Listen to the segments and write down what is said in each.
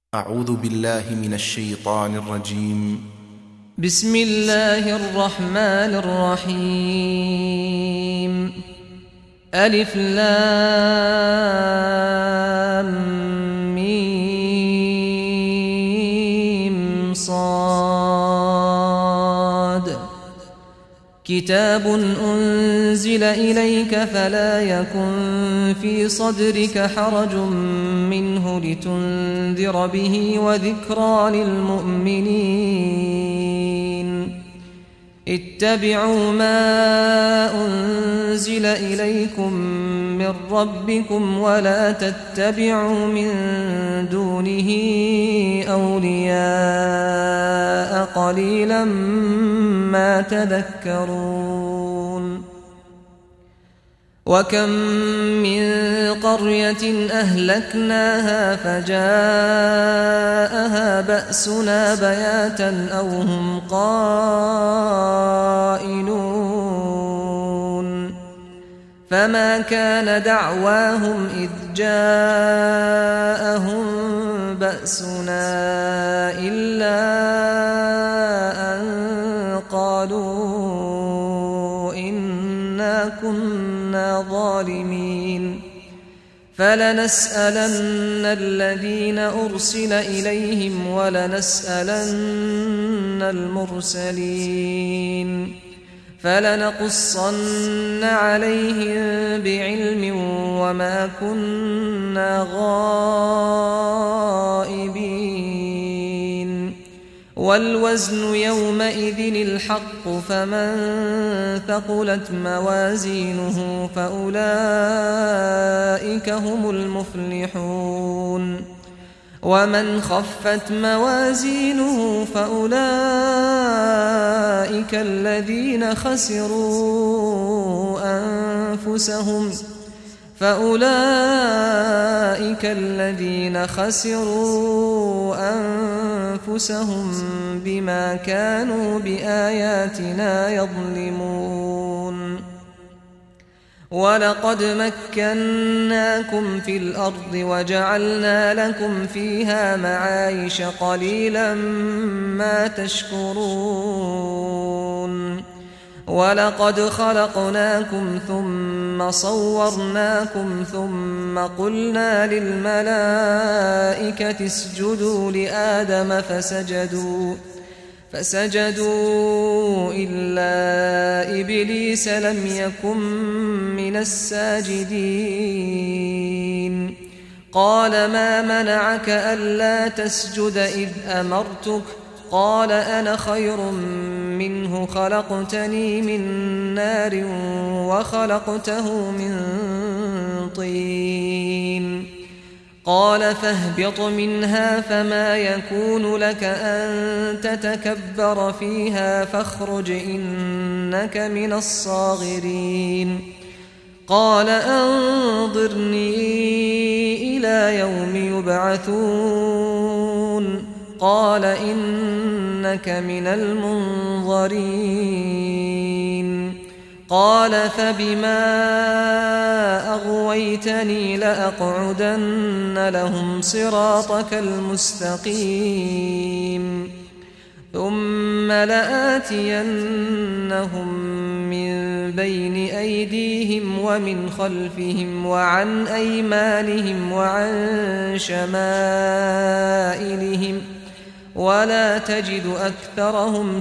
أعوذ بالله من الشيطان الرجيم. بسم الله الرحمن الرحيم. ألف لام ميم صاد. كتاب أنزل إليك فلا يكن في صدرك حرج منه لتنذر به وذكرى للمؤمنين. اتبعوا ما أنزل إليكم من ربكم ولا تتبعوا من دونه أولياء قليلا ما تذكرون. وكم من قرية أهلكناها فجاءها بأسنا بياتا أو هم قائلون. فما كان دعواهم إذ جاءهم بأسنا إلا أن قالوا إنا كنا ظالمين. فلنسألن الذين أرسل إليهم ولنسألن المرسلين. فلنقصن عليهم بعلم وما كنا غائبين. والوزن يومئذ الحق فمن ثقلت موازينه فأولئك هم المفلحون. ومن خفت موازينه فأولئك الذين خسروا أنفسهم بما كانوا بآياتنا يظلمون. ولقد مكناكم في الأرض وجعلنا لكم فيها معايش قليلا ما تشكرون. ولقد خلقناكم ثم صورناكم ثم قلنا للملائكة اسجدوا لآدم فسجدوا إلا إبليس لم يكن من الساجدين. قال ما منعك ألا تسجد إذ أمرتك؟ قال أنا خير منه خلقتني من نار وخلقته من طين. قال فاهبط منها فما يكون لك أن تتكبر فيها فاخرج إنك من الصاغرين. قال أنظرني إلى يوم يبعثون. قال إنك من المنظرين. قال فبما أغويتني لأقعدن لهم صراطك المستقيم ثم لآتينهم من بين أيديهم ومن خلفهم وعن أيمانهم وعن شمائلهم ولا تجد أكثرهم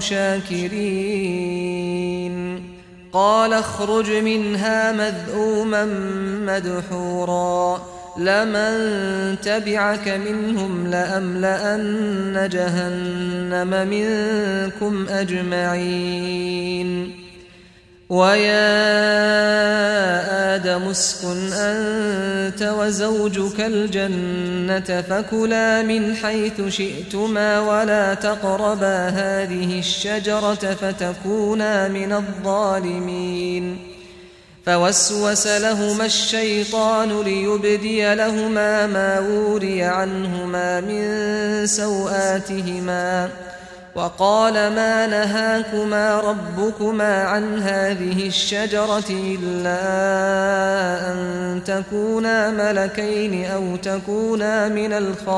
شاكرين. قال اخرج منها مذءوما مدحورا لمن تبعك منهم لأملأن جهنم منكم أجمعين. ويا آدم اسكن أنت وزوجك الجنة فكلا من حيث شئتما ولا تقربا هذه الشجرة فتكونا من الظالمين. فوسوس لهما الشيطان ليبدي لهما ما وري عنهما من سوآتهما وقال ما نهاكما ربكما عن هذه الشجرة إلا أن تكونا ملكين أو تكونا من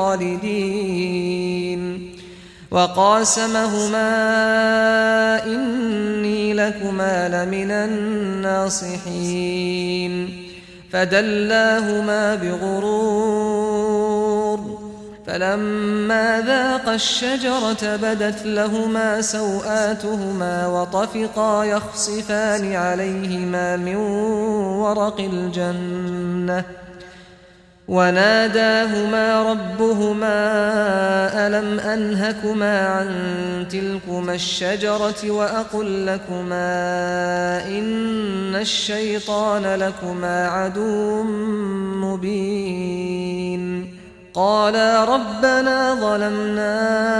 الخالدين وقاسمهما إني لكما لمن الناصحين فدلاهما بغرور فلما ذاقا الشجرة بدت لهما سوآتهما وطفقا يخصفان عليهما من ورق الجنة وناداهما ربهما ألم أنهكما عن تلكما الشجرة وأقل لكما إن الشيطان لكما عدو مبين قالا ربنا ظلمنا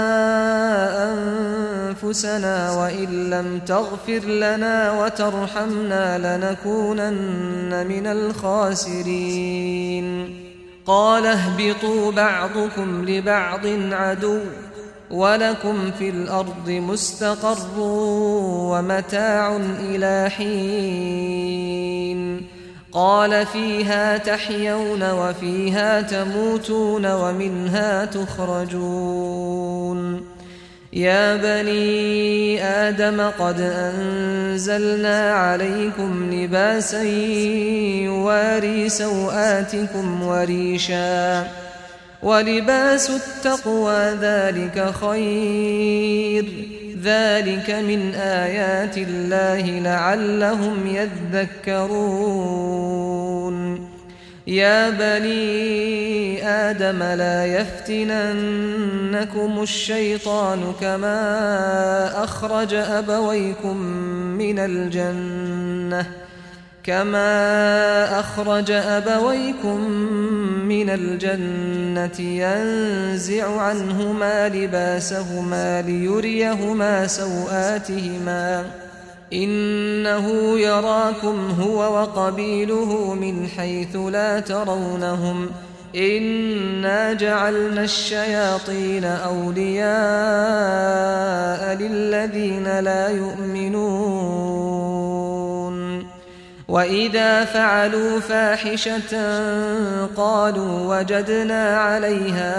أنفسنا وإن لم تغفر لنا وترحمنا لنكونن من الخاسرين قال اهبطوا بعضكم لبعض عدو ولكم في الأرض مستقر ومتاع إلى حين قال فيها تحيون وفيها تموتون ومنها تخرجون يا بني آدم قد أنزلنا عليكم لباسا يواري سوآتكم وريشا ولباس التقوى ذلك خير ذلك من آيات الله لعلهم يذكرون يا بني آدم لا يفتننكم الشيطان كما أخرج أبويكم من الجنة ينزع عنهما لباسهما ليريهما سوآتهما إنه يراكم هو وقبيله من حيث لا ترونهم إنا جعلنا الشياطين أولياء للذين لا يؤمنون وإذا فعلوا فاحشة قالوا وجدنا عليها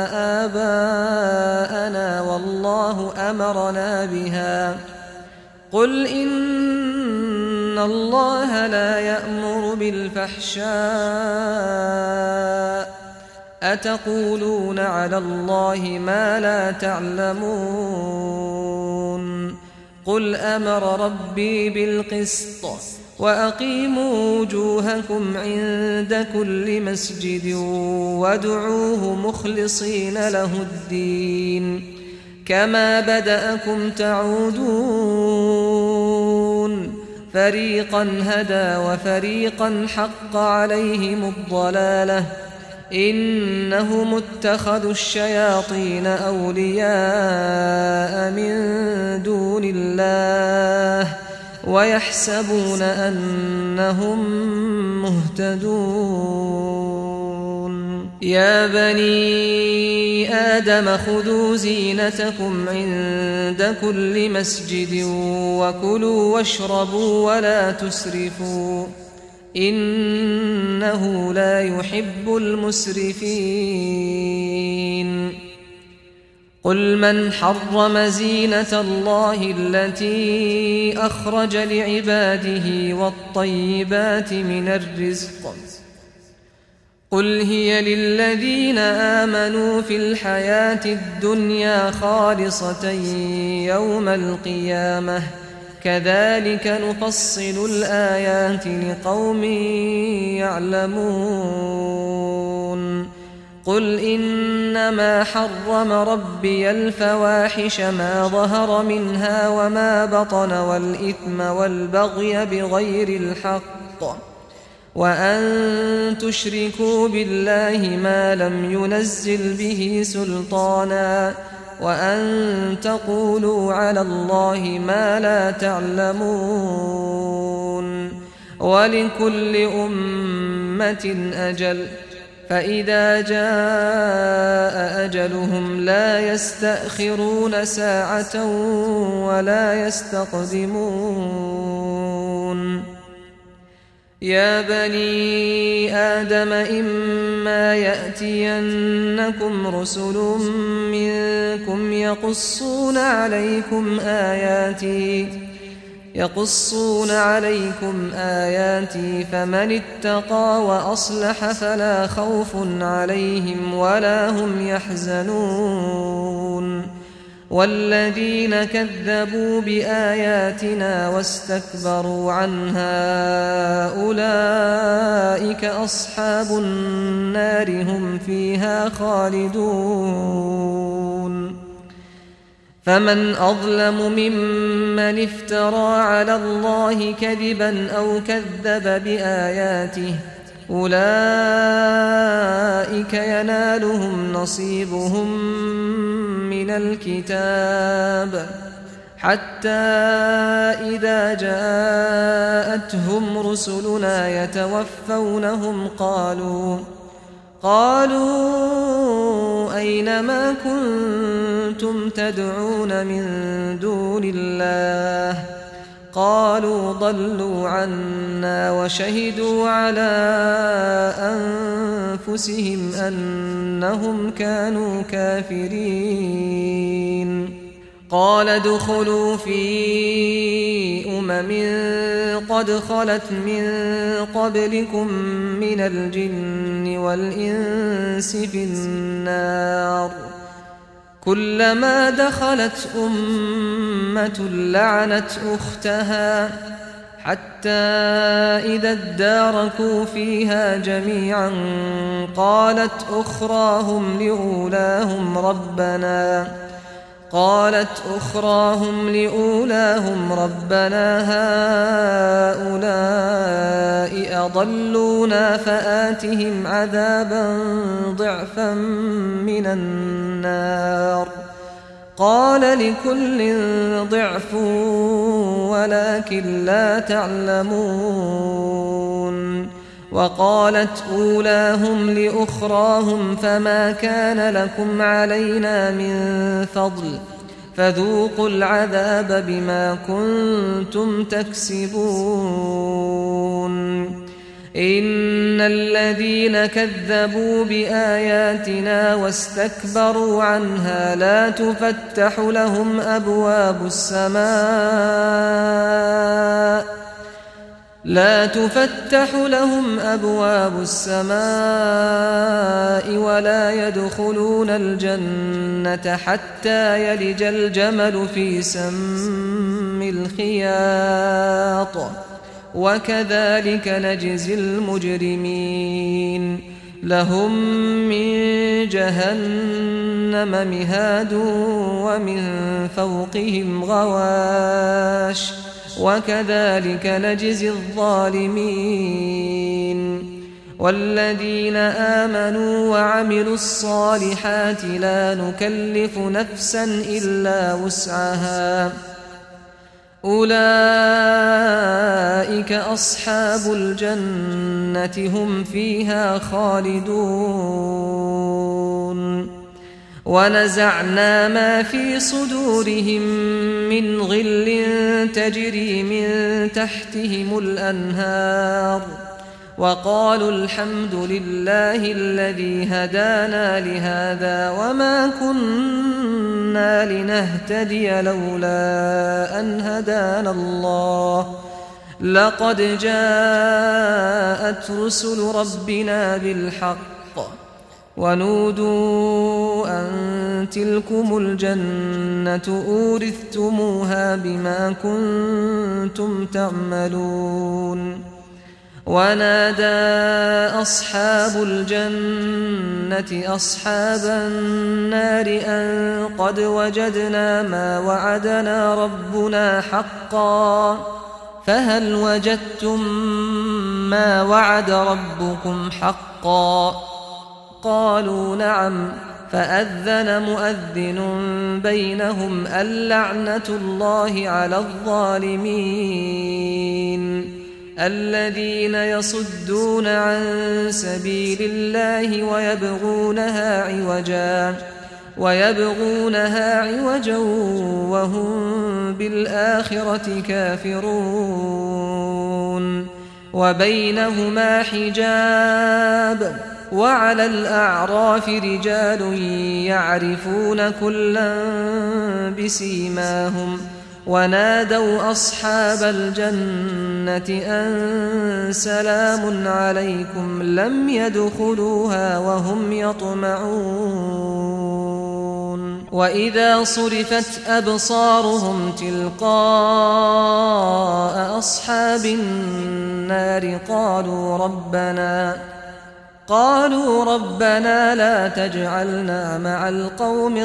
آباءنا والله أمرنا بها قل إن الله لا يأمر بالفحشاء أتقولون على الله ما لا تعلمون قل أمر ربي بالقسط وأقيموا وجوهكم عند كل مسجد وادعوه مخلصين له الدين كما بدأكم تعودون فريقا هدى وفريقا حق عليهم الضلالة إنهم اتخذوا الشياطين أولياء من دون الله ويحسبون أنهم مهتدون يا بني آدم خذوا زينتكم عند كل مسجد وكلوا واشربوا ولا تسرفوا إنه لا يحب المسرفين قل من حرم زينة الله التي أخرج لعباده والطيبات من الرزق قل هي للذين آمنوا في الحياة الدنيا خالصة يوم القيامة كذلك نفصل الآيات لقوم يعلمون قل إنما حرم ربي الفواحش ما ظهر منها وما بطن والإثم والبغي بغير الحق وأن تشركوا بالله ما لم ينزل به سلطانا وأن تقولوا على الله ما لا تعلمون ولكل أمة أجل فإذا جاء أجلهم لا يستأخرون ساعة ولا يستقدمون يا بني آدم إما يأتينكم رسل منكم يقصون عليكم آياتي فمن اتقى وأصلح فلا خوف عليهم ولا هم يحزنون والذين كذبوا بآياتنا واستكبروا عنها أولئك أصحاب النار هم فيها خالدون فمن أظلم ممن افترى على الله كذبا أو كذب بآياته أولئك ينالهم نصيبهم من الكتاب حتى إذا جاءتهم رسلنا يتوفونهم قالوا أين ما كنتم تدعون من دون الله قالوا ضلوا عنا وشهدوا على أنفسهم أنهم كانوا كافرين قال ادخلوا في قد خلت من قبلكم من الجن والإنس في النار كلما دخلت أمة لعنت أختها حتى إذا اداركوا فيها جميعا قالت أخراهم لأولاهم ربنا هؤلاء أضلونا فآتهم عذابا ضعفا من النار قال لكل ضعف ولكن لا تعلمون وقالت أولاهم لأخراهم فما كان لكم علينا من فضل فذوقوا العذاب بما كنتم تكسبون إن الذين كذبوا بآياتنا واستكبروا عنها لا تفتح لهم أبواب السماء ولا يدخلون الجنة حتى يلج الجمل في سم الخياط وكذلك نجزي المجرمين لهم من جهنم مهاد ومن فوقهم غواش وكذلك نجزي الظالمين والذين آمنوا وعملوا الصالحات لا نكلف نفسا إلا وسعها أولئك أصحاب الجنة هم فيها خالدون ونزعنا ما في صدورهم من غل تجري من تحتهم الأنهار وقالوا الحمد لله الذي هدانا لهذا وما كنا لنهتدي لولا أن هدانا الله لقد جاءت رسل ربنا بالحق ونودوا أن تلكم الجنة أورثتموها بما كنتم تعملون ونادى أصحاب الجنة أصحاب النار أن قد وجدنا ما وعدنا ربنا حقا فهل وجدتم ما وعد ربكم حقا قالوا نعم فأذن مؤذن بينهم اللعنة الله على الظالمين الذين يصدون عن سبيل الله ويبغونها عوجا ويبغونها عوجا وهم بالآخرة كافرون وبينهما حجاب وعلى الأعراف رجال يعرفون كلا بسيماهم ونادوا أصحاب الجنة أن سلام عليكم لم يدخلوها وهم يطمعون وإذا صرفت أبصارهم تلقاء أصحاب النار قالوا ربنا لا تجعلنا مع القوم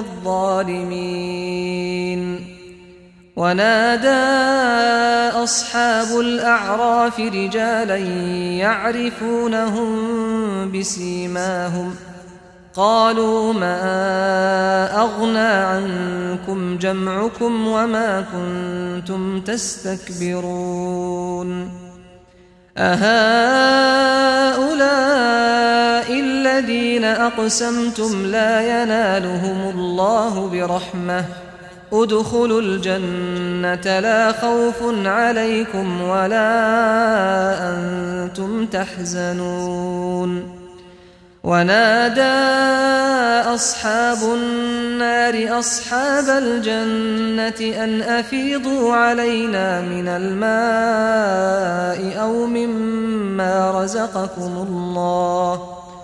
الظالمين ونادى أصحاب الأعراف رجالا يعرفونهم بسيماهم قالوا ما أغنى عنكم جمعكم وما كنتم تستكبرون أهؤلاء الذين أقسمتم لا ينالهم الله برحمة ادخلوا الجنة لا خوف عليكم ولا أنتم تحزنون ونادى أصحاب النار أصحاب الجنة أن أفيضوا علينا من الماء أو مما رزقكم الله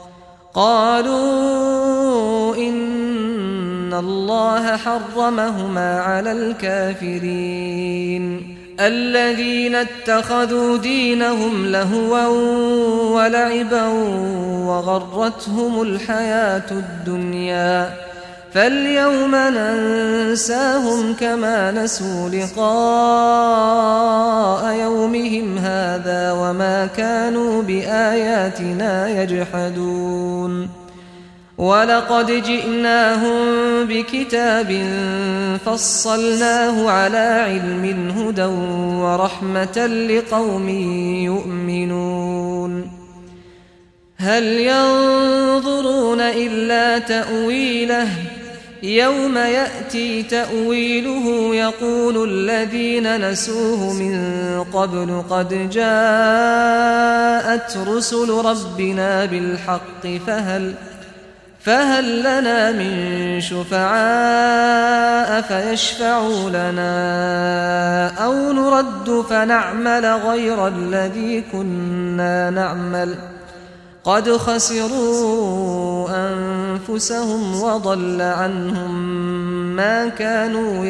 قالوا إن الله حرمهما على الكافرين الذين اتخذوا دينهم لهوا ولعبا وغرتهم الحياة الدنيا فاليوم ننساهم كما نسوا لقاء يومهم هذا وما كانوا بآياتنا يجحدون ولقد جئناهم بكتاب فصلناه على علم هدى ورحمة لقوم يؤمنون هل ينظرون إلا تأويله يوم يأتي تأويله يقول الذين نسوه من قبل قد جاءت رسل ربنا بالحق فهل لنا من شفعاء فيشفعوا لنا أو نرد فنعمل غير الذي كنا نعمل قد خسروا أنفسهم وضل عنهم ما كانوا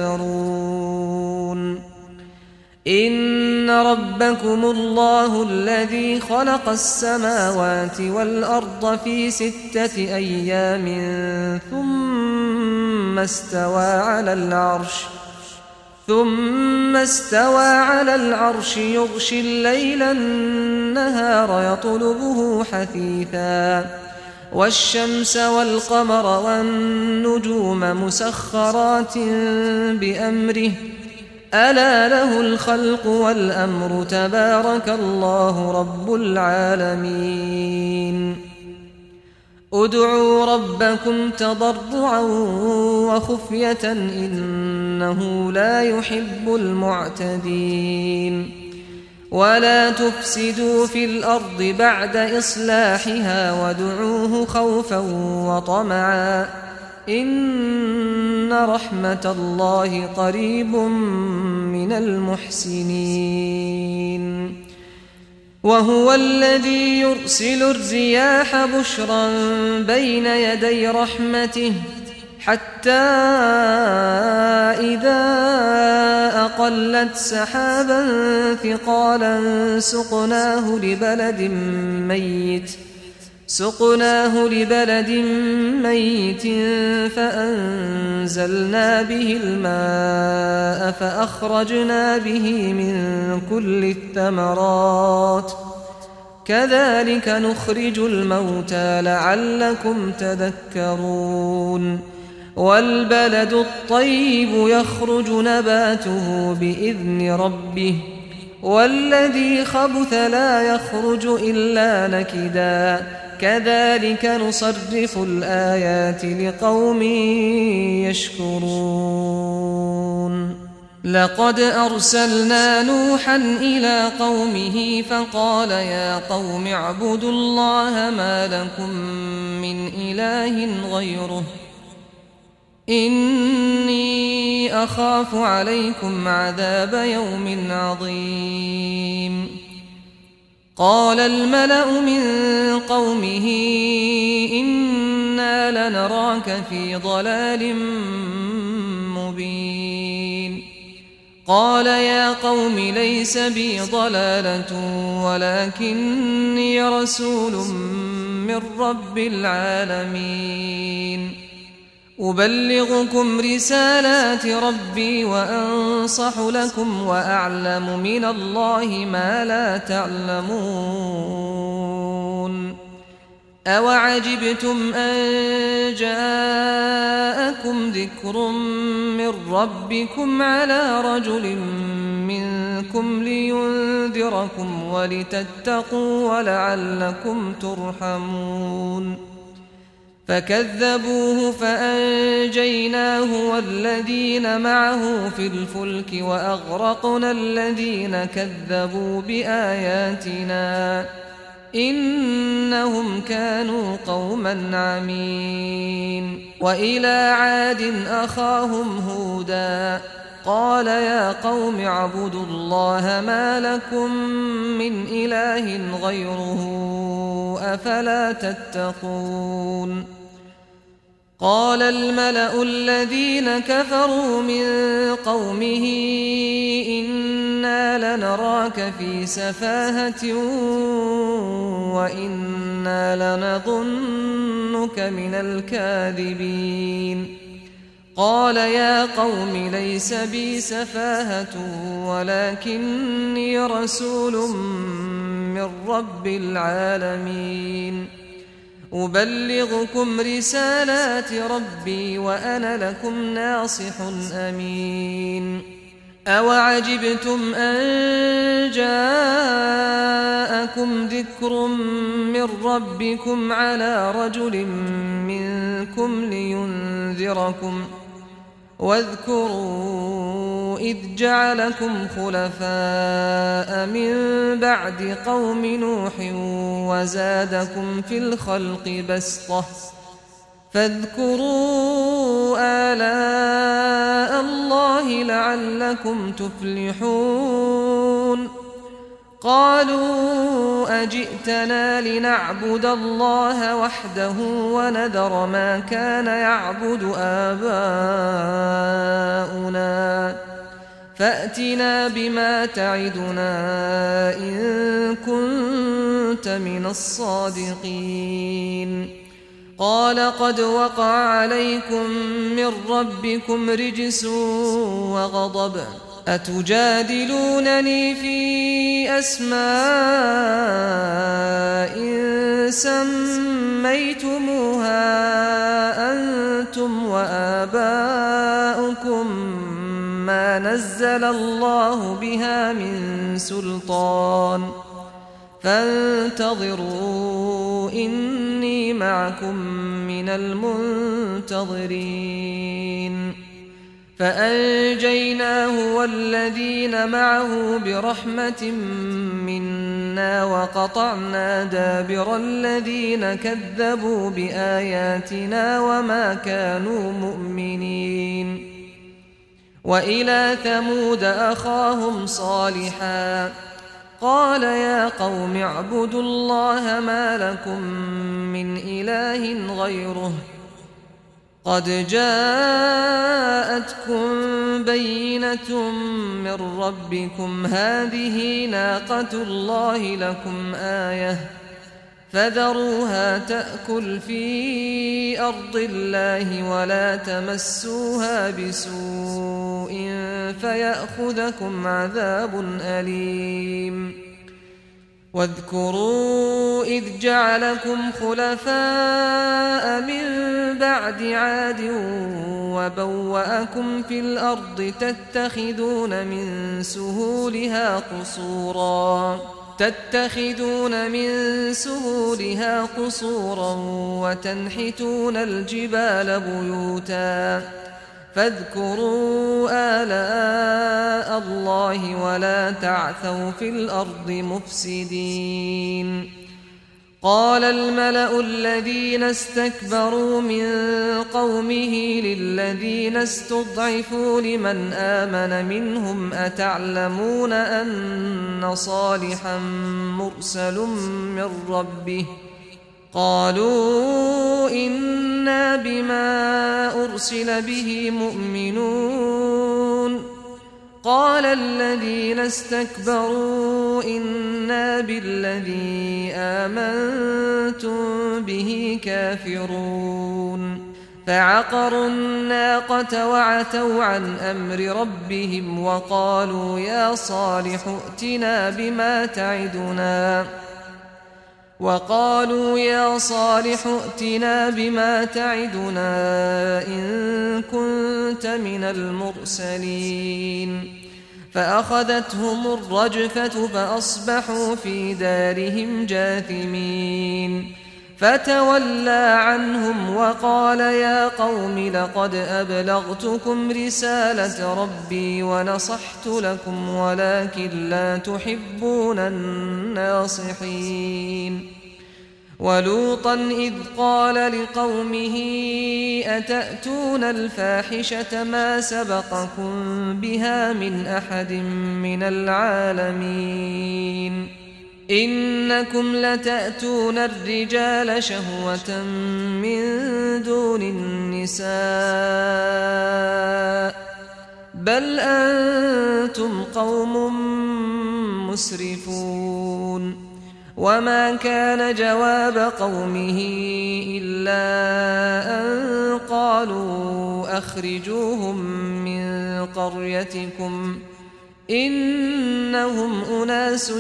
يفترون إن ربكم الله الذي خلق السماوات والأرض في 6 أيام ثم استوى على العرش يغشي الليل النهار يطلبه حثيثا والشمس والقمر والنجوم مسخرات بأمره ألا له الخلق والأمر تبارك الله رب العالمين ادعوا ربكم تضرعا وخفية إنه لا يحب المعتدين ولا تفسدوا في الأرض بعد إصلاحها وادعوه خوفا وطمعا إن رحمة الله قريب من المحسنين وهو الذي يرسل الرياح بشرا بين يدي رحمته حتى إذا أقلت سحابا ثقالا سقناه لبلد ميت فأنزلنا به الماء فأخرجنا به من كل الثمرات كذلك نخرج الموتى لعلكم تذكرون والبلد الطيب يخرج نباته بإذن ربه والذي خبث لا يخرج إلا نكدا كذلك نصرف الآيات لقوم يشكرون لقد أرسلنا نوحا إلى قومه فقال يا قوم اعبدوا الله ما لكم من إله غيره إني أخاف عليكم عذاب يوم عظيم قال الملأ من قومه إنا لنراك في ضلال مبين قال يا قوم ليس بي ضلالة ولكني رسول من رب العالمين أبلغكم رسالات ربي وأنصح لكم وأعلم من الله ما لا تعلمون أوعجبتم أن جاءكم ذكر من ربكم على رجل منكم لينذركم ولتتقوا ولعلكم ترحمون فكذبوه فأنجيناه والذين معه في الفلك وأغرقنا الذين كذبوا بآياتنا إنهم كانوا قوما عمين وإلى عاد أخاهم هودا قال يا قوم اعبدوا الله ما لكم من إله غيره أفلا تتقون قال الملأ الذين كفروا من قومه إنا لنراك في سفاهة وإنا لنظنك من الكاذبين قال يا قوم ليس بي سفاهة ولكني رسول من رب العالمين أبلغكم رسالات ربي وأنا لكم ناصح أمين أوعجبتم أن جاءكم ذكر من ربكم على رجل منكم لينذركم واذكروا إذ جعلكم خلفاء من بعد قوم نوح وزادكم في الخلق بسطة فاذكروا آلاء الله لعلكم تفلحون قالوا أجئتنا لنعبد الله وحده ونذر ما كان يعبد آباؤنا فأتنا بما تعدنا إن كنت من الصادقين قال قد وقع عليكم من ربكم رجس وغضب أتجادلونني في أسماء سميتموها أنتم وآباؤكم ما نزل الله بها من سلطان فانتظروا إني معكم من المنتظرين فأنجيناه والذين معه برحمة منا وقطعنا دابر الذين كذبوا بآياتنا وما كانوا مؤمنين وإلى ثمود أخاهم صالحا قال يا قوم اعبدوا الله ما لكم من إله غيره قد جاءتكم بينة من ربكم هذه ناقة الله لكم آية فذروها تأكل في أرض الله ولا تمسوها بسوء فيأخذكم عذاب أليم واذكروا إذ جعلكم خلفاء من بعد عاد وبوأكم في الأرض تتخذون من سهولها قصورا تتخذون من سهولها قصورا وتنحتون الجبال بيوتا فاذكروا آلاء الله ولا تعثوا في الأرض مفسدين قال الملأ الذين استكبروا من قومه للذين استضعفوا لمن آمن منهم أتعلمون أن صالحا مرسل من ربه قالوا إنا بما أرسل به مؤمنون قال الذين استكبروا إنا بالذي آمنتم به كافرون فعقروا الناقة وعتوا عن أمر ربهم وقالوا يا صالح ائتنا بما تعدنا إن كنت من المرسلين فأخذتهم الرجفة فأصبحوا في دارهم جاثمين فتولى عنهم وقال يا قوم لقد أبلغتكم رسالة ربي ونصحت لكم ولكن لا تحبون الناصحين ولوطا إذ قال لقومه أتأتون الفاحشة ما سبقكم بها من أحد من العالمين إنكم لتأتون الرجال شهوة من دون النساء بل أنتم قوم مسرفون وما كان جواب قومه إلا أن قالوا أخرجوهم من قريتكم إنهم أناس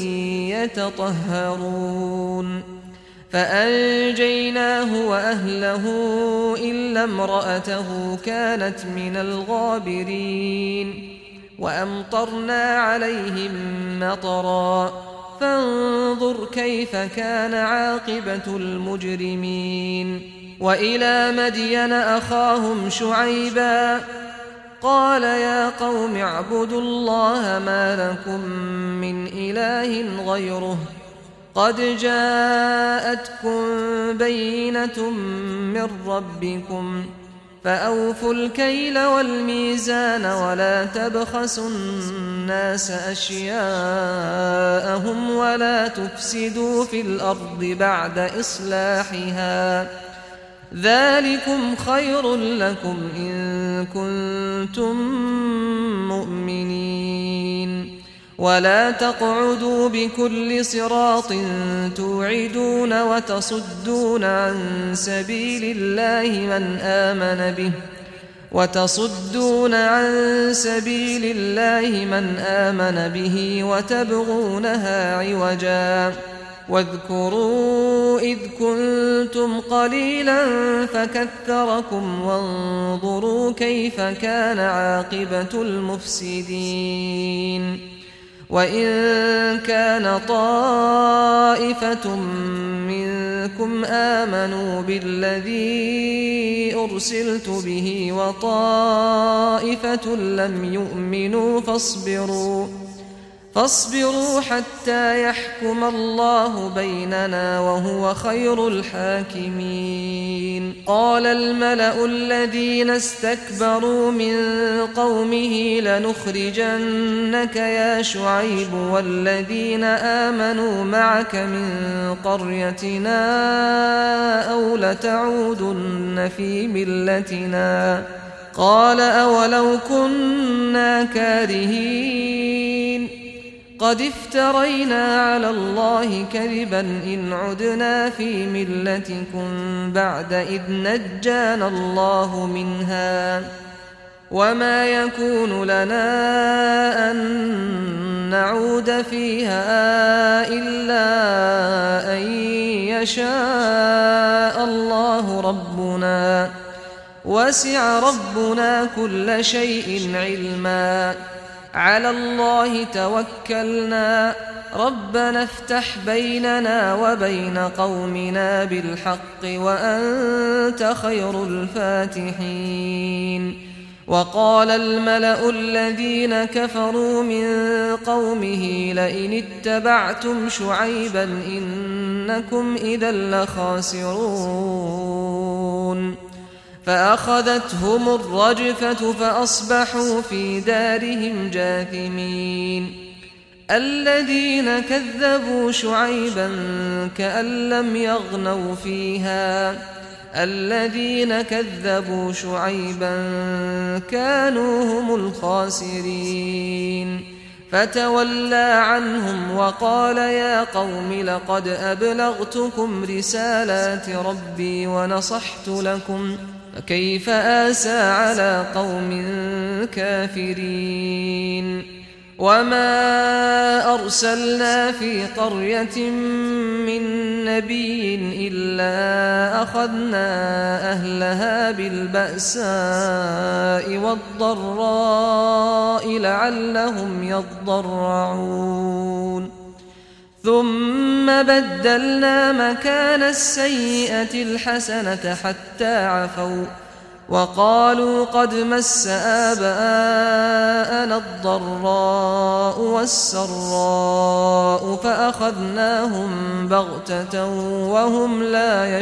يتطهرون فأنجيناه وأهله إلا امرأته كانت من الغابرين وأمطرنا عليهم مطرا فانظر كيف كان عاقبة المجرمين وإلى مدين أخاهم شعيبا قال يا قوم اعبدوا الله ما لكم من إله غيره قد جاءتكم بينة من ربكم فأوفوا الكيل والميزان ولا تبخسوا الناس أشياءهم ولا تفسدوا في الأرض بعد إصلاحها ذلكم خير لكم إن كنتم مؤمنين ولا تقعدوا بكل صراط توعدون وتصدون عن سبيل الله من آمن به وتبغونها عوجا واذكروا إذ كنتم قليلا فكثركم وانظروا كيف كان عاقبة المفسدين وإن كان طائفة منكم آمنوا بالذي أرسلت به وطائفة لم يؤمنوا فاصبروا حتى يحكم الله بيننا وهو خير الحاكمين قال الملأ الذين استكبروا من قومه لنخرجنك يا شعيب والذين آمنوا معك من قريتنا أو لتعودن في ملتنا قال أولو كنا كارهين قد افترينا على الله كذبا إن عدنا في ملتكم بعد إذ نجانا الله منها وما يكون لنا أن نعود فيها إلا أن يشاء الله ربنا وسع ربنا كل شيء علما على الله توكلنا ربنا افتح بيننا وبين قومنا بالحق وأنت خير الفاتحين. وقال الملأ الذين كفروا من قومه لئن اتبعتم شعيبا إنكم إذا لخاسرون. فأخذتهم الرجفة فأصبحوا في دارهم جاثمين. الذين كذبوا شعيبا كأن لم يغنوا فيها الذين كذبوا شعيبا كانوا هم الخاسرين. فتولى عنهم وقال يا قوم لقد أبلغتكم رسالات ربي ونصحت لكم فكيف آسى على قوم كافرين. وما أرسلنا في قرية من نبي إلا أخذنا أهلها بالبأساء والضراء لعلهم يضرعون. ثم بدلنا مكان السيئة الحسنة حتى عفوا وقالوا قد مس آباءنا الضراء والسراء فأخذناهم بغتة وهم لا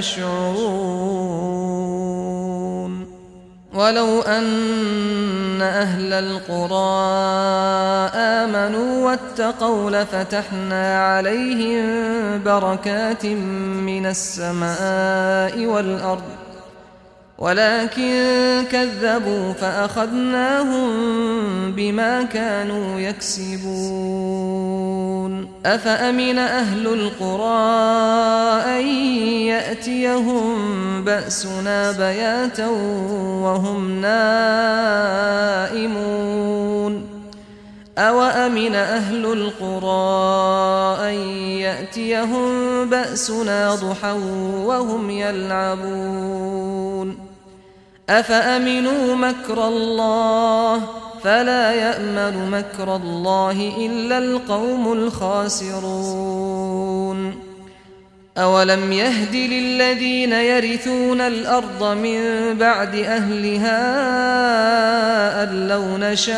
يشعرون. ولو أن أهل القرى آمنوا واتقوا لفتحنا عليهم بركات من السماء والأرض ولكن كذبوا فأخذناهم بما كانوا يكسبون. أفأمن أهل القرى أن يأتيهم بأسنا بياتا وهم نائمون أوأمن أهل القرى أن يأتيهم بأسنا ضحى وهم يلعبون. أفأمنوا مكر الله فلا يأمن مكر الله إلا القوم الخاسرون. أولم يهد للذين يرثون الأرض من بعد أهلها أن لو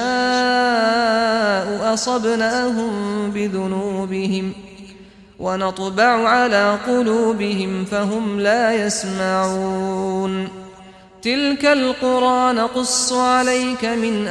نشاء أصبناهم بذنوبهم ونطبع على قلوبهم فهم لا يسمعون. تلك القرى نقص عليك من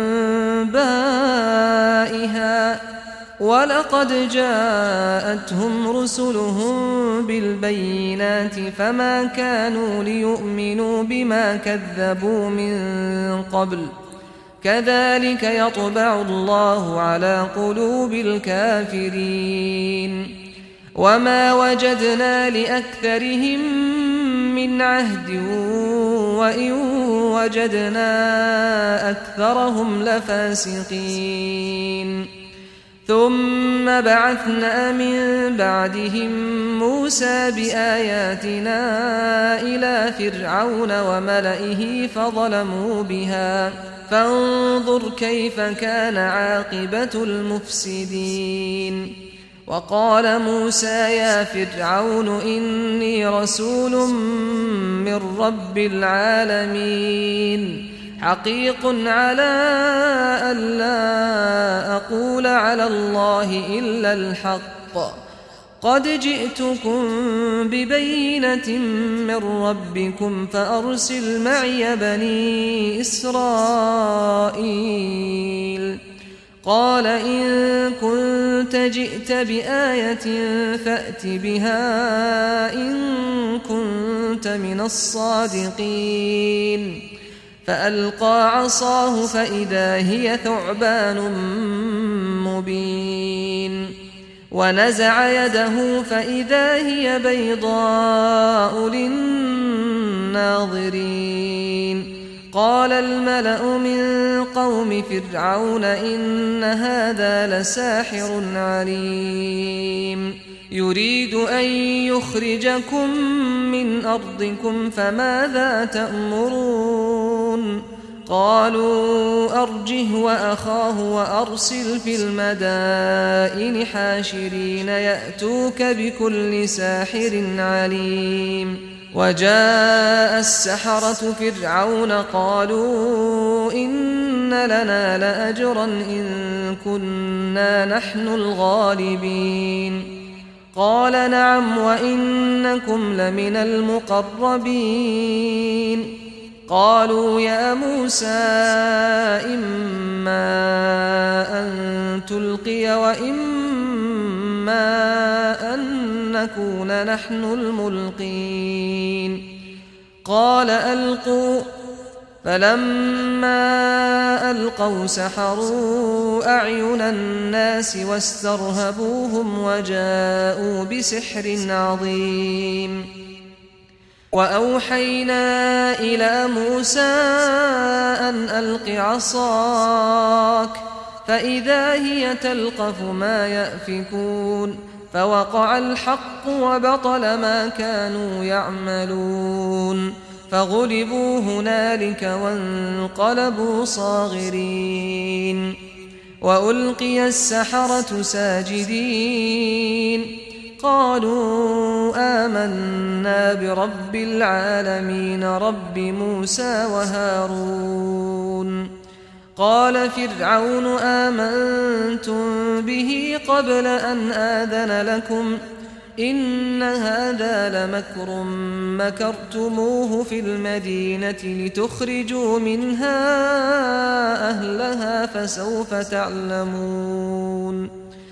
أنبائها ولقد جاءتهم رسلهم بالبينات فما كانوا ليؤمنوا بما كذبوا من قبل كذلك يطبع الله على قلوب الكافرين. وما وجدنا لأكثرهم من عهد وإن وجدنا أكثرهم لفاسقين. ثم بعثنا من بعدهم موسى بآياتنا إلى فرعون وملئه فظلموا بها فانظر كيف كان عاقبة المفسدين. وقال موسى يا فرعون إني رسول من رب العالمين حقيق على ألا أقول على الله إلا الحق قد جئتكم ببينة من ربكم فأرسل معي بني إسرائيل. قال إن كنت جئت بآية فأت بها إن كنت من الصادقين. فألقى عصاه فإذا هي ثعبان مبين ونزع يده فإذا هي بيضاء للناظرين. قال الملأ من قوم فرعون إن هذا لساحر عليم يريد أن يخرجكم من أرضكم فماذا تأمرون. قالوا أرجه وأخاه وأرسل في المدائن حاشرين يأتوك بكل ساحر عليم وجاء السحرة فرعون قالوا إن لنا لأجرا إن كنا نحن الغالبين قال نعم وإنكم لمن المقربين قالوا يا موسى إما أن تلقي وإما أن نكون نحن الملقين قال ألقوا فلما ألقوا سحروا أعين الناس واسترهبوهم وجاءوا بسحر عظيم وأوحينا إلى موسى أن ألق عصاك فإذا هي تلقف ما يأفكون فوقع الحق وبطل ما كانوا يعملون فغلبوا هنالك وانقلبوا صاغرين وألقي السحرة ساجدين قالوا آمنا برب العالمين رب موسى وهارون قال فرعون آمنتم به قبل أن آذن لكم إن هذا لمكر مكرتموه في المدينة لتخرجوا منها أهلها فسوف تعلمون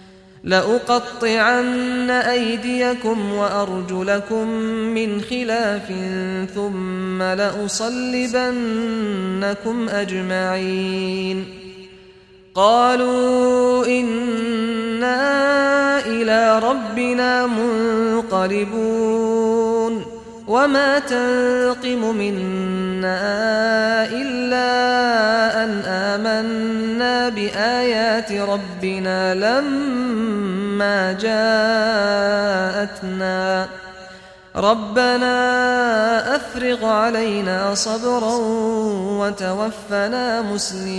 لأقطعن أيديكم وأرجلكم من خلاف ثم لأصلبنكم أجمعين قالوا إنا إلى ربنا منقلبون وما تنقم منا إلا أن آمنا بآيات ربنا لما جاءتنا ربنا أفرغ علينا صبرا وتوفنا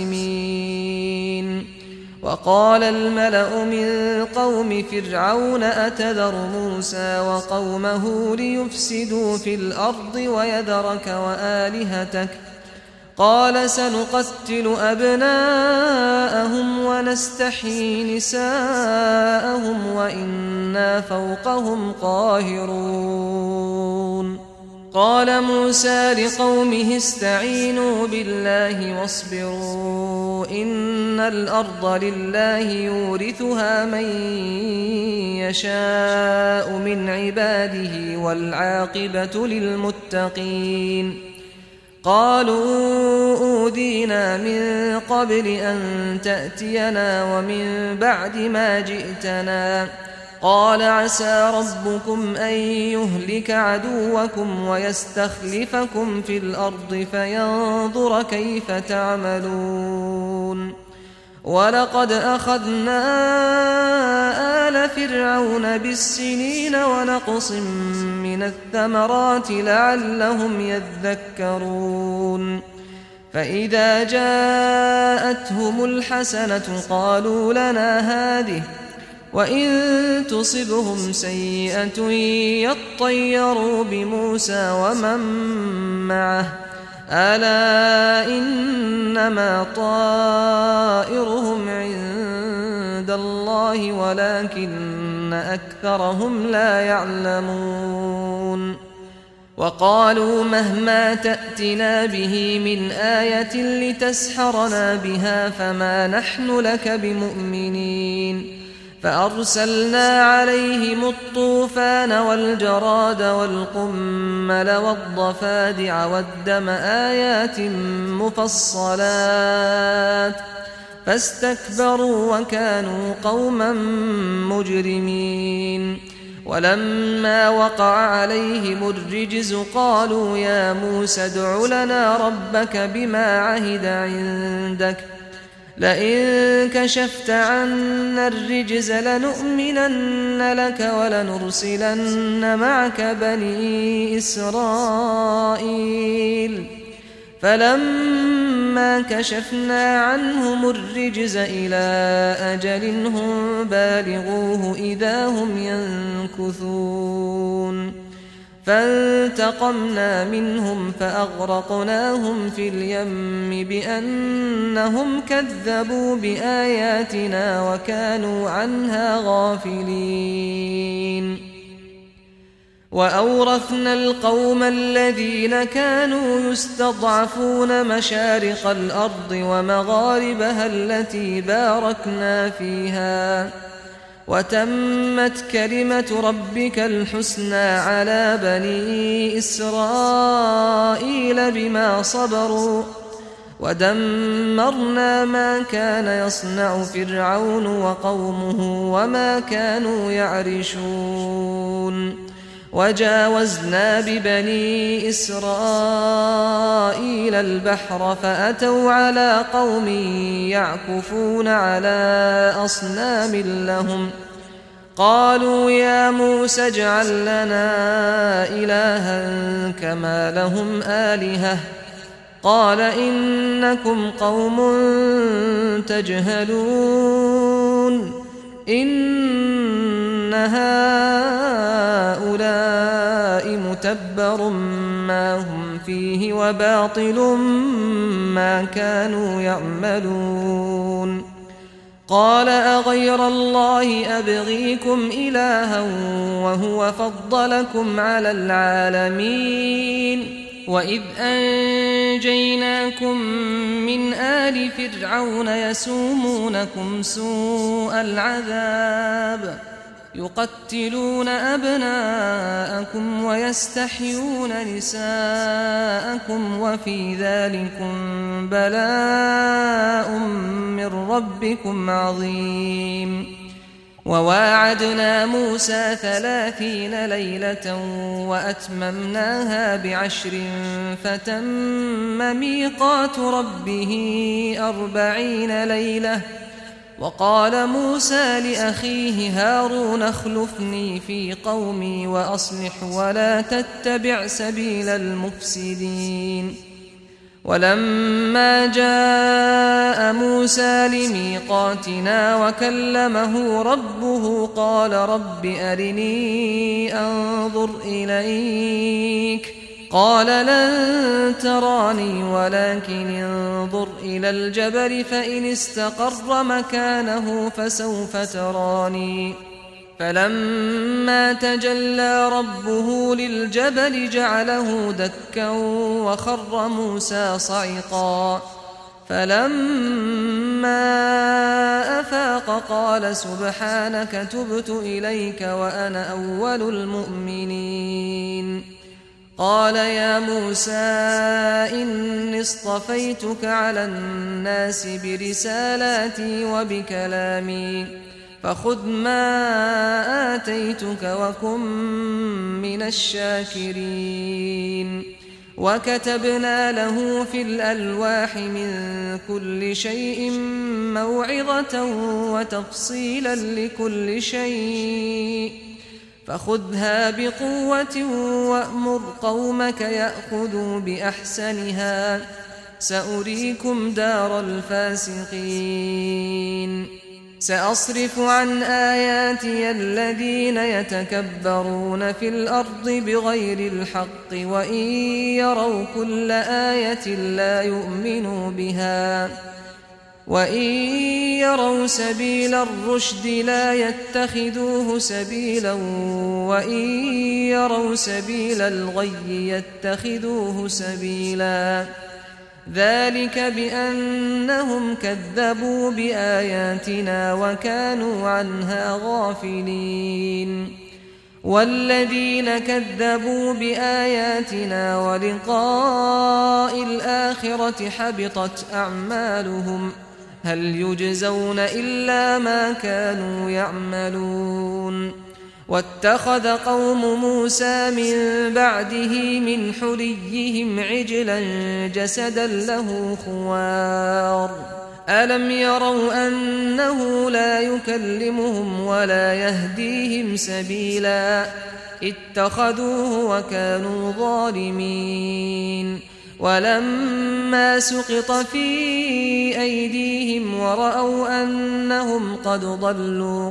مسلمين وقال الملأ من قوم فرعون أتذر موسى وقومه ليفسدوا في الأرض ويذرك وآلهتك قال سنقتل أبناءهم ونستحيي نساءهم وإنا فوقهم قاهرون قال موسى لقومه استعينوا بالله واصبروا إن الأرض لله يورثها من يشاء من عباده والعاقبة للمتقين قالوا أوذينا من قبل أن تأتينا ومن بعد ما جئتنا قال عسى ربكم أن يهلك عدوكم ويستخلفكم في الأرض فينظر كيف تعملون ولقد أخذنا آل فرعون بالسنين ونقص من الثمرات لعلهم يذكرون فإذا جاءتهم الحسنة قالوا لنا هذه وإن تصبهم سيئة يطيروا بموسى ومن معه ألا إنما طائرهم عند الله ولكن أكثرهم لا يعلمون وقالوا مهما تأتنا به من آية لتسحرنا بها فما نحن لك بمؤمنين فأرسلنا عليهم الطوفان والجراد والقمل والضفادع والدم آيات مفصلات فاستكبروا وكانوا قوما مجرمين ولما وقع عليهم الرجز قالوا يا موسى ادع لنا ربك بما عهد عندك لئن كشفت عنا الرجز لنؤمنن لك ولنرسلن معك بني إسرائيل فلما فلما كشفنا عنهم الرجز إلى أجل هم بالغوه إذا هم ينكثون فانتقمنا منهم فأغرقناهم في اليم بأنهم كذبوا بآياتنا وكانوا عنها غافلين وأورثنا القوم الذين كانوا يستضعفون مشارق الأرض ومغاربها التي باركنا فيها وتمت كلمة ربك الحسنى على بني إسرائيل بما صبروا ودمرنا ما كان يصنع فرعون وقومه وما كانوا يعرشون وجاوزنا ببني إسرائيل البحر فأتوا على قوم يعكفون على أصنام لهم قالوا يا موسى اجعل لنا إلها كما لهم آلهة قال إنكم قوم تجهلون إن هؤلاء متبر ما هم فيه وباطل ما كانوا يعملون قال أغير الله أبغيكم إلها وهو فضلكم على العالمين وإذ أنجيناكم من آل فرعون يسومونكم سوء العذاب يقتلون أبناءكم ويستحيون نساءكم وفي ذلكم بلاء من ربكم عظيم وواعدنا موسى 30 ليلة وأتممناها ب10 فتم ميقات ربه 40 ليلة وقال موسى لأخيه هارون اخلفني في قومي وأصلح ولا تتبع سبيل المفسدين ولما جاء موسى لميقاتنا وكلمه ربه قال رب أرني أنظر إليك قال لن تراني ولكن انظر إلى الجبل فإن استقر مكانه فسوف تراني فلما تجلى ربه للجبل جعله دكا وخر موسى صعقا فلما أفاق قال سبحانك تبت إليك وأنا أول المؤمنين قال يا موسى إني اصطفيتك على الناس برسالاتي وبكلامي فخذ ما آتيتك وكن من الشاكرين وكتبنا له في الألواح من كل شيء موعظة وتفصيلا لكل شيء فخذها بقوة وأمر قومك يأخذوا بأحسنها سأريكم دار الفاسقين سأصرف عن آياتي الذين يتكبرون في الأرض بغير الحق وإن يروا كل آية لا يؤمنوا بها وإن يروا سبيل الرشد لا يتخذوه سبيلا وإن يروا سبيل الغي يتخذوه سبيلا ذلك بأنهم كذبوا بآياتنا وكانوا عنها غافلين والذين كذبوا بآياتنا ولقاء الآخرة حبطت أعمالهم هل يجزون إلا ما كانوا يعملون واتخذ قوم موسى من بعده من حليهم عجلا جسدا له خوار ألم يروا أنه لا يكلمهم ولا يهديهم سبيلا اتخذوه وكانوا ظالمين ولما سقط في أيديهم ورأوا أنهم قد ضلوا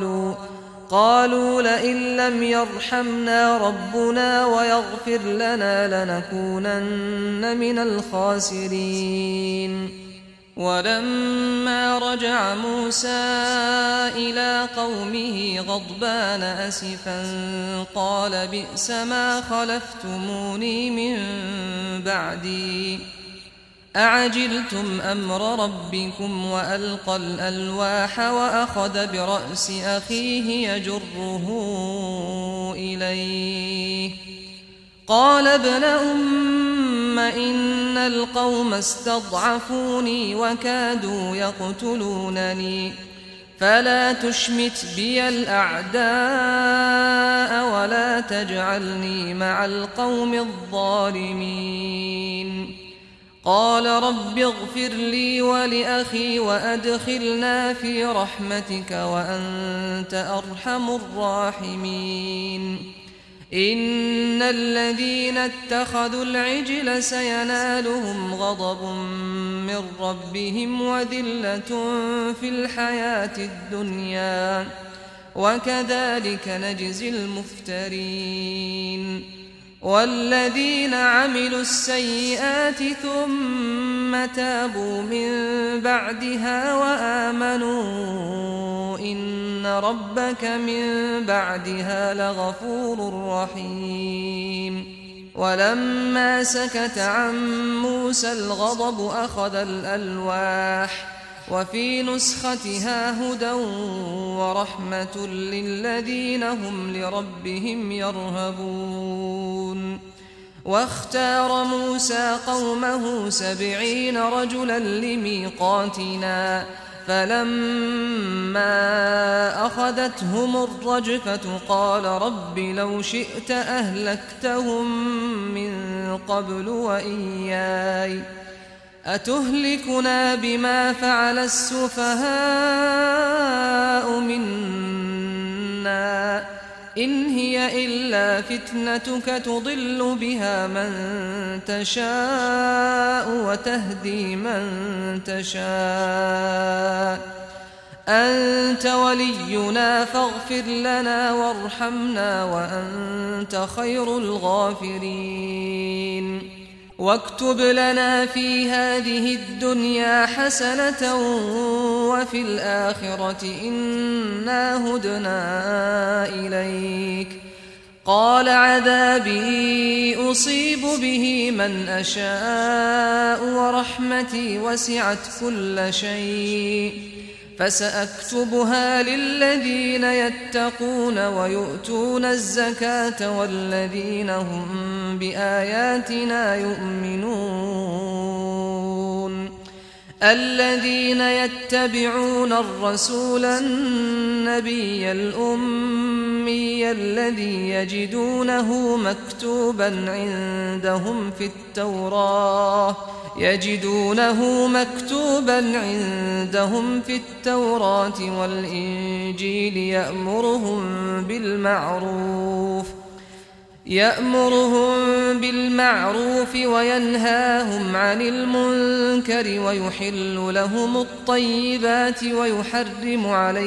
قالوا لئن لم يرحمنا ربنا ويغفر لنا لنكونن من الخاسرين. ولما رجع موسى إلى قومه غضبان أسفا قال بئس ما خلفتموني من بعدي أعجلتم أمر ربكم وألقى الألواح وأخذ برأس أخيه يجره إليه قال ابن أم إن القوم استضعفوني وكادوا يقتلونني فلا تشمت بي الأعداء ولا تجعلني مع القوم الظالمين. قال رب اغفر لي ولأخي وأدخلنا في رحمتك وأنت أرحم الراحمين. إن الذين اتخذوا العجل سينالهم غضب من ربهم وذلة في الحياة الدنيا وكذلك نجزي المفترين. والذين عملوا السيئات ثم تابوا من بعدها وآمنوا إن ربك من بعدها لغفور رحيم. ولما سكت عن موسى الغضب أخذ الألواح وفي نسختها هدى ورحمة للذين هم لربهم يرهبون. واختار موسى قومه 70 رجلا لميقاتنا فلما أخذتهم الرجفة قال رب لو شئت أهلكتهم من قبل وإياي أتهلكنا بما فعل السفهاء منا إن هي إلا فتنتك تضل بها من تشاء وتهدي من تشاء أنت ولينا فاغفر لنا وارحمنا وأنت خير الغافرين. واكتب لنا في هذه الدنيا حسنة وفي الآخرة إنا هدنا إليك. قال عذابي أصيب به من أشاء ورحمتي وسعت كل شيء فسأكتبها للذين يتقون ويؤتون الزكاة والذين هم بآياتنا يؤمنون. الذين يتبعون الرسول النبي الأمي الذي يجدونه مكتوبا عندهم في التوراة والإنجيل يأمرهم بالمعروف وينهاهم عن المنكر ويحل لهم الطيبات ويحرم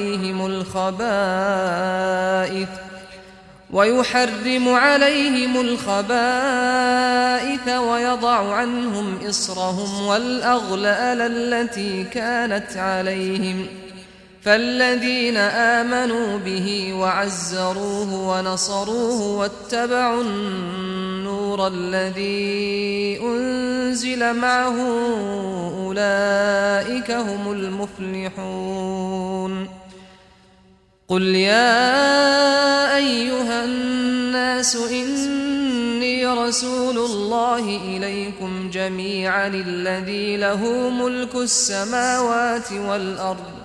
عليهم الخبائث ويضع عنهم إصرهم والأغلال التي كانت عليهم. فالذين آمنوا به وعزروه ونصروه واتبعوا النور الذي أنزل معه أولئك هم المفلحون. قل يا أيها الناس إني رسول الله إليكم جميعا الذي له ملك السماوات والأرض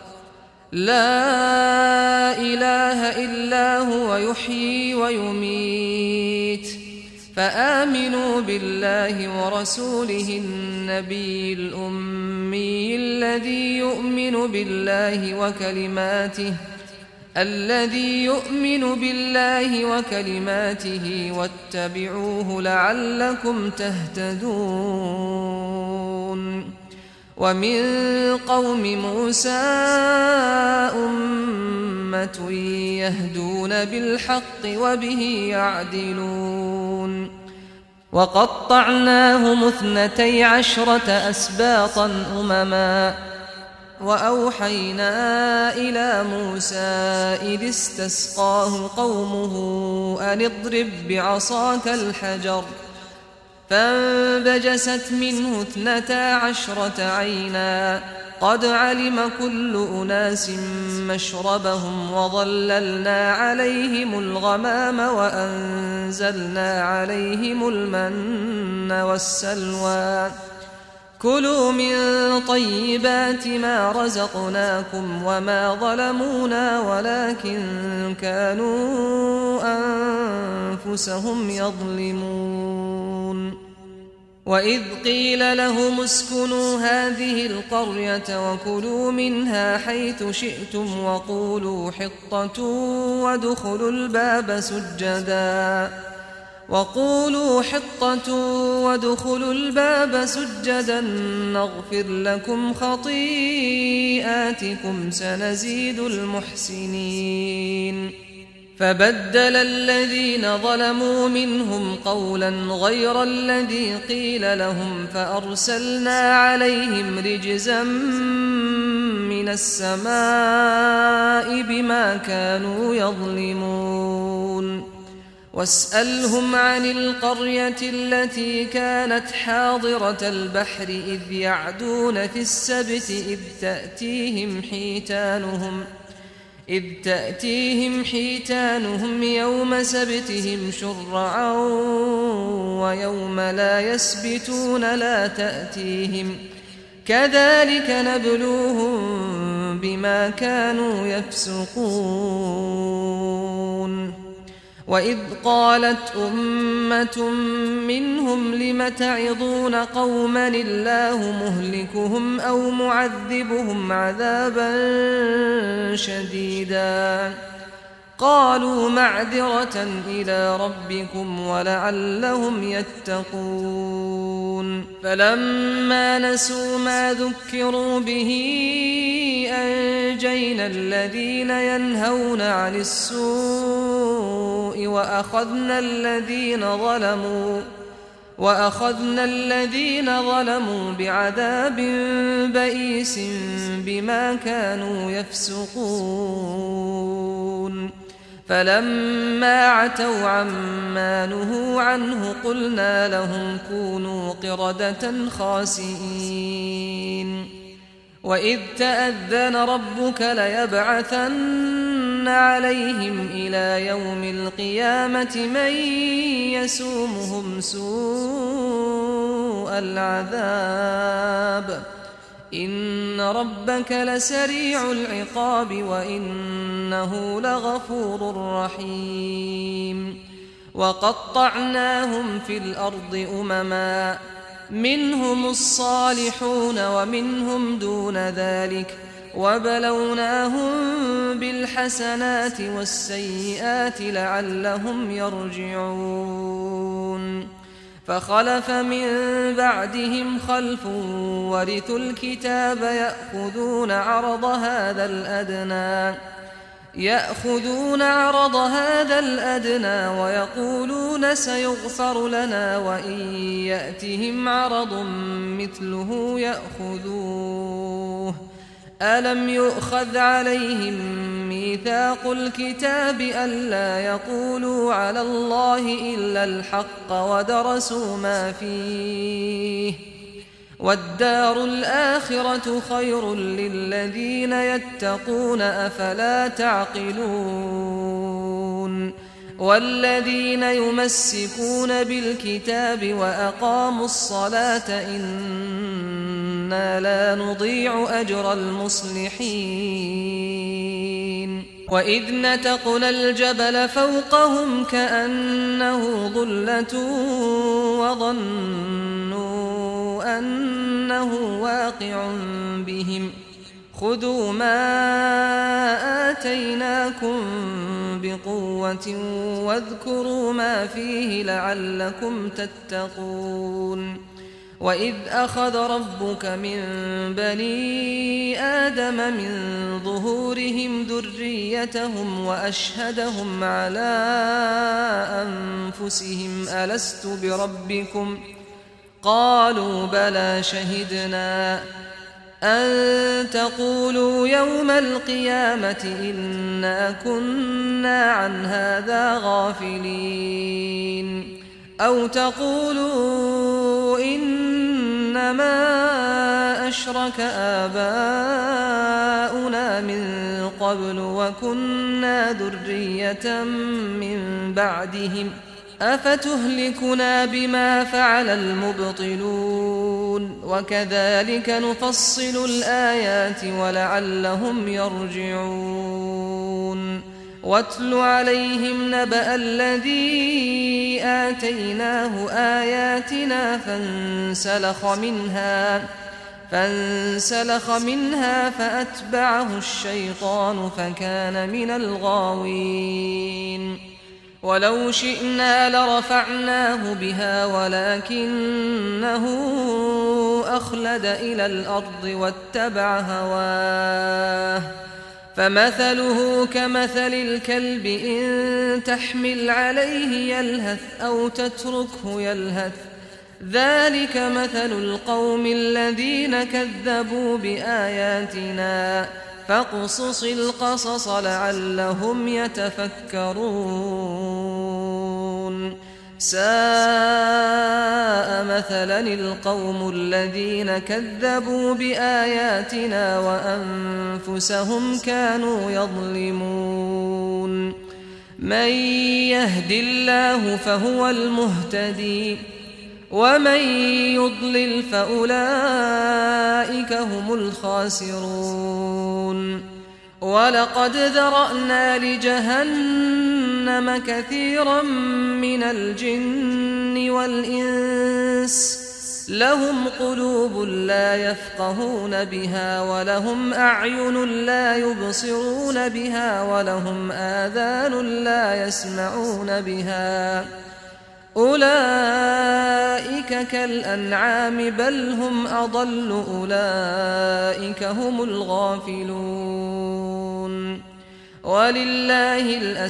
لا إله إلا هو يحيي ويميت فآمنوا بالله ورسوله النبي الأمي الذي يؤمن بالله وكلماته الذي يؤمن بالله وكلماته واتبعوه لعلكم تهتدون ومن قوم موسى أمة يهدون بالحق وبه يعدلون وقطعناهم 12 أسباطا أمما وأوحينا إلى موسى إذ استسقاه قومه أن اضرب بعصاك الحجر فانبجست منه 12 عينا قد علم كل أناس مشربهم وظللنا عليهم الغمام وأنزلنا عليهم المن والسلوى كلوا من طيبات ما رزقناكم وما ظلمونا ولكن كانوا أنفسهم يظلمون وإذ قيل لهم اسكنوا هذه القرية وكلوا منها حيث شئتم وقولوا حطة وادخلوا الباب سجدا نغفر لكم خطيئاتكم سنزيد المحسنين فبدل الذين ظلموا منهم قولا غير الذي قيل لهم فأرسلنا عليهم رجزا من السماء بما كانوا يظلمون واسألهم عن القرية التي كانت حاضرة البحر إذ يعدون في السبت إذ تأتيهم حيتانهم يوم سبتهم شرعا ويوم لا يسبتون لا تأتيهم كذلك نبلوهم بما كانوا يفسقون وإذ قالت أمة منهم لم تعظون قوما الله مهلكهم أو معذبهم عذابا شديدا قالوا معذرة إلى ربكم ولعلهم يتقون فلما نسوا ما ذكروا به أنجينا الذين ينهون عن السوء وأخذنا الذين ظلموا بعذاب بئيس بما كانوا يفسقون فلما عتوا عما نهوا عنه قلنا لهم كونوا قردة خاسئين وإذ تأذن ربك ليبعثن عليهم إلى يوم القيامة من يسومهم سوء العذاب إن ربك لسريع العقاب وإنه لغفور رحيم وقطعناهم في الأرض أمما منهم الصالحون ومنهم دون ذلك وبلوناهم بالحسنات والسيئات لعلهم يرجعون فخلف من بعدهم خلف ورثوا الكتاب يأخذون عرض هذا الأدنى ويقولون سيغفر لنا وإن يأتهم عرض مثله يأخذوه ألم يؤخذ عليهم ميثاق الكتاب ألا يقولوا على الله إلا الحق ودرسوا ما فيه والدار الآخرة خير للذين يتقون أفلا تعقلون والذين يمسكون بالكتاب وأقاموا الصلاة إنا لا نضيع أجر المصلحين وإذ نتقنا الجبل فوقهم كأنه ظلة وظنوا أنه واقع بهم خذوا ما آتيناكم بقوة واذكروا ما فيه لعلكم تتقون وإذ أخذ ربك من بني آدم من ظهورهم ذريتهم وأشهدهم على أنفسهم ألست بربكم قالوا بلى شهدنا أن تقولوا يوم القيامة إنا كنا عن هذا غافلين أو تقولوا إنما أشرك آباؤنا من قبل وكنا ذرية من بعدهم أفتهلكنا بما فعل المبطلون وكذلك نفصل الآيات ولعلهم يرجعون واتل عليهم نبأ الذي آتيناه آياتنا فانسلخ منها فأتبعه الشيطان فكان من الغاوين ولو شئنا لرفعناه بها ولكنه أخلد إلى الأرض واتبع هواه فمثله كمثل الكلب إن تحمل عليه يلهث أو تتركه يلهث ذلك مثل القوم الذين كذبوا بآياتنا فاقصص القصص لعلهم يتفكرون ساء مثلا القوم الذين كذبوا بآياتنا وأنفسهم كانوا يظلمون من يهد الله فهو المهتدي ومن يضلل فأولئك هم الخاسرون ولقد ذرأنا لجهنم كثيرا من الجن والإنس لهم قلوب لا يفقهون بها ولهم أعين لا يبصرون بها ولهم آذان لا يسمعون بها أولئك كالأنعام بل هم أضل أولئك هم الغافلون ولله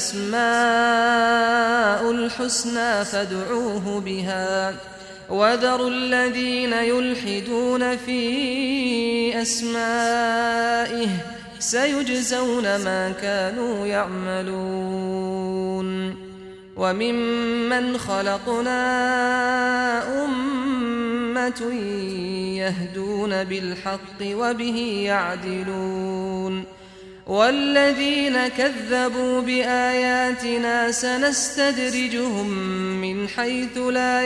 الأسماء الحسنى فادعوه بها وذروا الذين يلحدون في أسمائه سيجزون ما كانوا يعملون وممن خلقنا أمة يهدون بالحق وبه يعدلون والذين كذبوا بآياتنا سنستدرجهم من حيث لا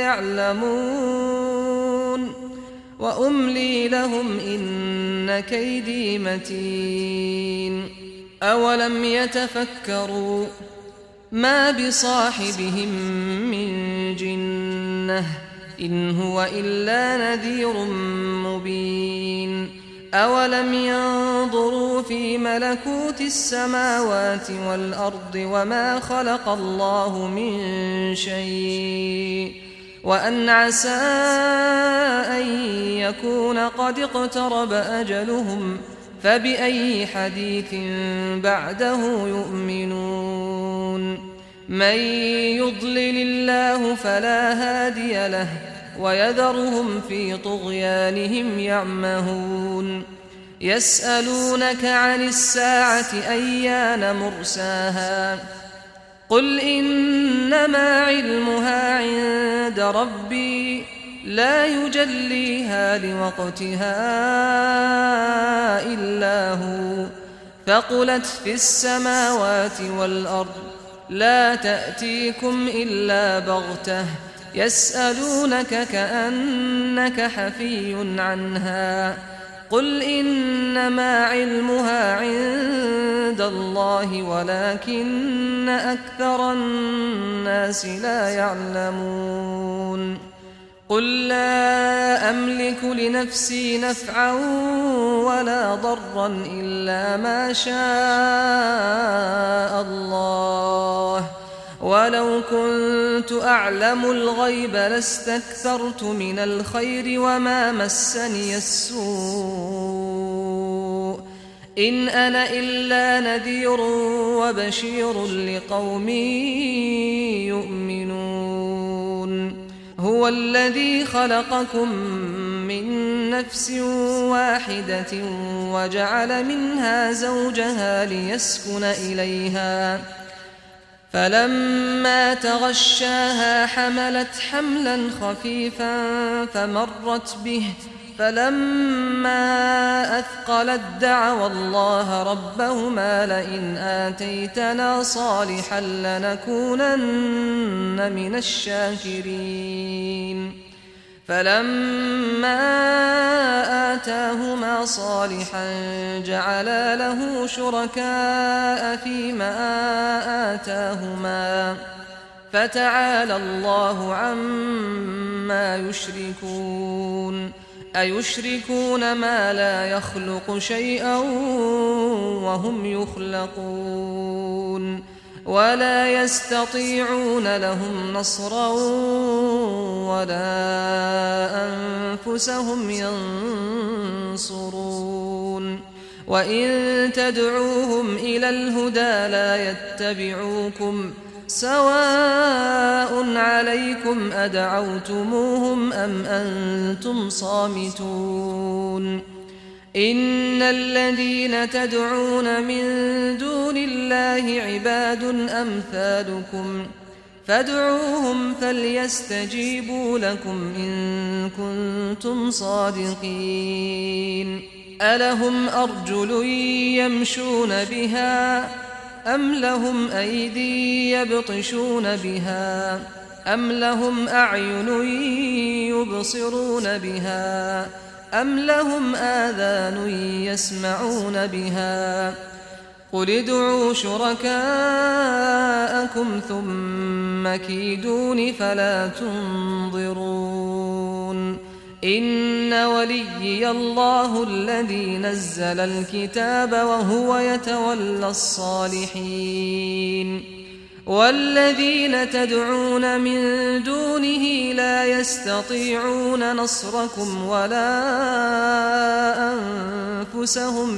يعلمون وأملي لهم إن كيدي متين أولم يتفكروا ما بصاحبهم من جنة إن هو إلا نذير مبين أولم ينظروا في ملكوت السماوات والأرض وما خلق الله من شيء وأن عسى أن يكون قد اقترب أجلهم فبأي حديث بعده يؤمنون من يضلل الله فلا هادي له ويذرهم في طغيانهم يعمهون يسألونك عن الساعة أيان مرساها قل إنما علمها عند ربي لا يجليها لوقتها إلا هو ثقلت في السماوات والأرض لا تأتيكم إلا بغتة يسألونك كأنك حفي عنها قل إنما علمها عند الله ولكن أكثر الناس لا يعلمون قل لا أملك لنفسي نفعا ولا ضرا إلا ما شاء الله ولو كنت أعلم الغيب لاستكثرت من الخير وما مسني السوء إن أنا إلا نذير وبشير لقوم يؤمنون هو الذي خلقكم من نفس واحدة وجعل منها زوجها ليسكن إليها فلما تغشاها حملت حملا خفيفا فمرت به فلما أثقلت دعوا الله ربهما لئن آتيتنا صالحا لنكونن من الشاكرين فلما آتاهما صالحا جعلا له شركاء فيما آتاهما فتعالى الله عما يشركون أيشركون ما لا يخلق شيئا وهم يخلقون ولا يستطيعون لهم نصرا ولا أنفسهم ينصرون وإن تدعوهم إلى الهدى لا يتبعوكم سواء عليكم أدعوتموهم أم أنتم صامتون إن الذين تدعون من دون الله عباد أمثالكم فادعوهم فليستجيبوا لكم إن كنتم صادقين ألهم أرجل يمشون بها أم لهم أيدي يبطشون بها أم لهم أعين يبصرون بها أم لهم آذان يسمعون بها قل ادعوا شركاءكم ثم كيدون فلا تنظرون إن وليي الله الذي نزل الكتاب وهو يتولى الصالحين والذين تدعون من دونه لا يستطيعون نصركم ولا أنفسهم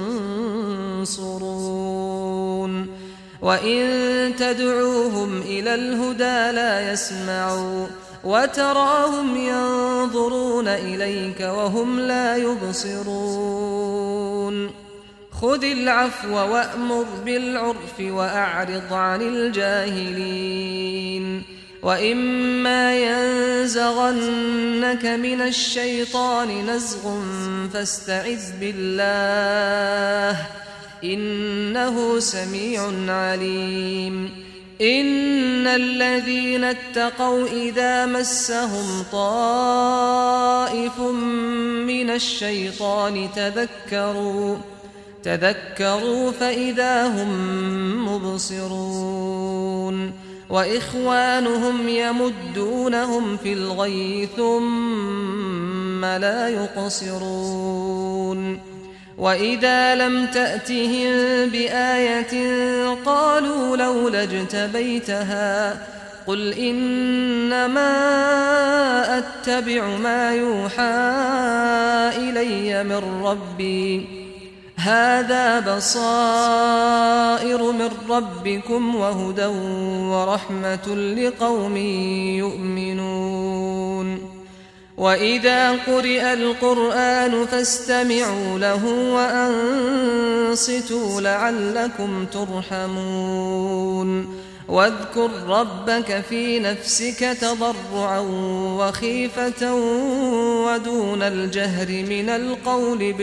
ينصرون وإن تدعوهم إلى الهدى لا يسمعوا وتراهم ينظرون إليك وهم لا يبصرون خذ العفو وأمر بالعرف وأعرض عن الجاهلين وإما ينزغنك من الشيطان نزغ فاستعذ بالله إنه سميع عليم إن الذين اتقوا إذا مسهم طائف من الشيطان تذكروا فإذا هم مبصرون وإخوانهم يمدونهم في الغي ثم لا يقصرون وإذا لم تأتهم بآية قالوا لولا اجتبيتها قل إنما أتبع ما يوحى إلي من ربي هذا بصائر من ربكم وهدى ورحمة لقوم يؤمنون وإذا قرئ القرآن فاستمعوا له وأنصتوا لعلكم ترحمون واذكر ربك في نفسك تضرعا وخيفة ودون الجهر من القول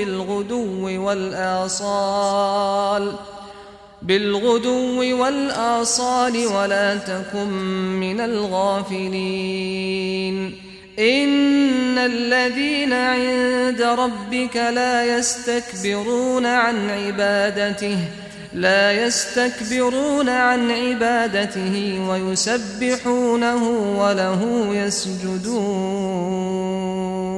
بالغدو والآصال ولا تكن من الغافلين إن الذين عند ربك لا يستكبرون عن عبادته لا يستكبرون عن عبادته ويسبحونه وله يسجدون